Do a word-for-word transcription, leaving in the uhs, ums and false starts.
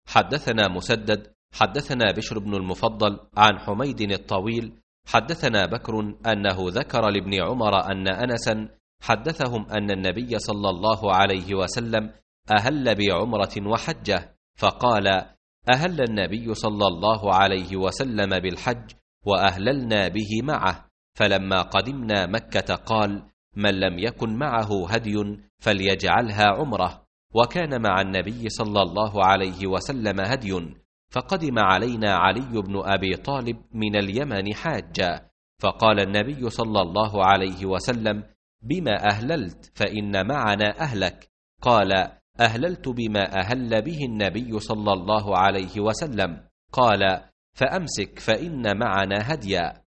حدثنا مسدد حدثنا بشر بن المفضل عن حميد الطويل حدثنا بكر أنه ذكر لابن عمر أن أنسا حدثهم أن النبي صلى الله عليه وسلم أهل بعمرة وحجة، فقال: أهل النبي صلى الله عليه وسلم بالحج وأهللنا به معه، فلما قدمنا مكة قال: من لم يكن معه هدي فليجعلها عمره. وكان مع النبي صلى الله عليه وسلم هدي، فقدم علينا علي بن أبي طالب من اليمن حاجا، فقال النبي صلى الله عليه وسلم: بما أهللت؟ فإن معنا أهلك. قال: أهللت بما أهل به النبي صلى الله عليه وسلم. قال: فأمسك فإن معنا هديا.